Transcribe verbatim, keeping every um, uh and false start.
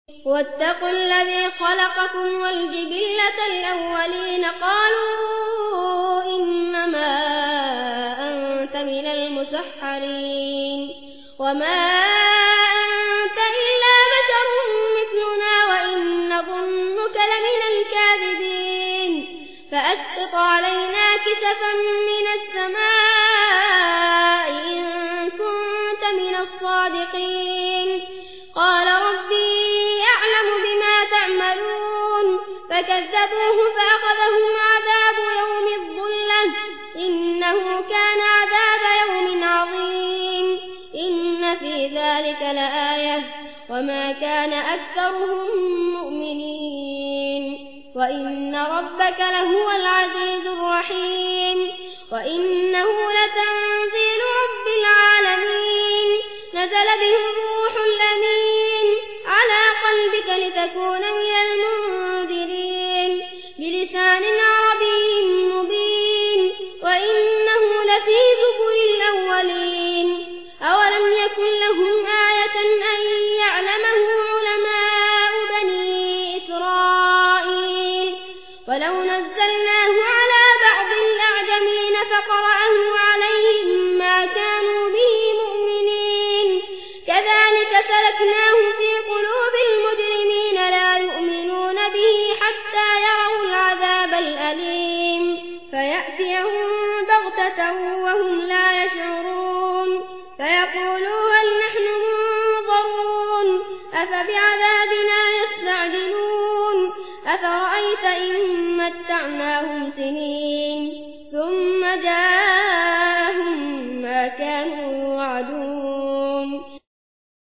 واتقوا الذي خلقكم والجبلة الأولين قالوا إنما أنت من المسحرين وما أنت إلا بشر مثلنا وإن نظنك لمن الكاذبين فأسقط علينا كسفا من السماء إن كنت من الصادقين قال ربي أعلم بما تعملون فكذبوه فأخذهم عذاب يوم الظلة إنه كان عذاب يوم عظيم إن في ذلك لآية وما كان أكثرهم مؤمنين وإن ربك لهو العزيز الرحيم وإنه لتنزيل رب العالمين نزل به الروح الأمين على قلبك لتكون من المنذرين بلسان عربي مبين وإنه لفي زبر الأولين أولم يكن لهم آية أن يعلمه علماء بني إسرائيل ولو نزلناه على بعض الأعجمين فقرأه عليهم ما كانوا به مؤمنين كذلك سلكناه في قلوب المجرمين لا يؤمنون به حتى يروا العذاب الأليم فيأتيهم بغتة وهم لا يشعرون فيقولوا هل نحن منظرون أفبعذابنا يستعجلون أفرأيت إن متعناهم سنين ثم جاءهم ما كانوا يوعدون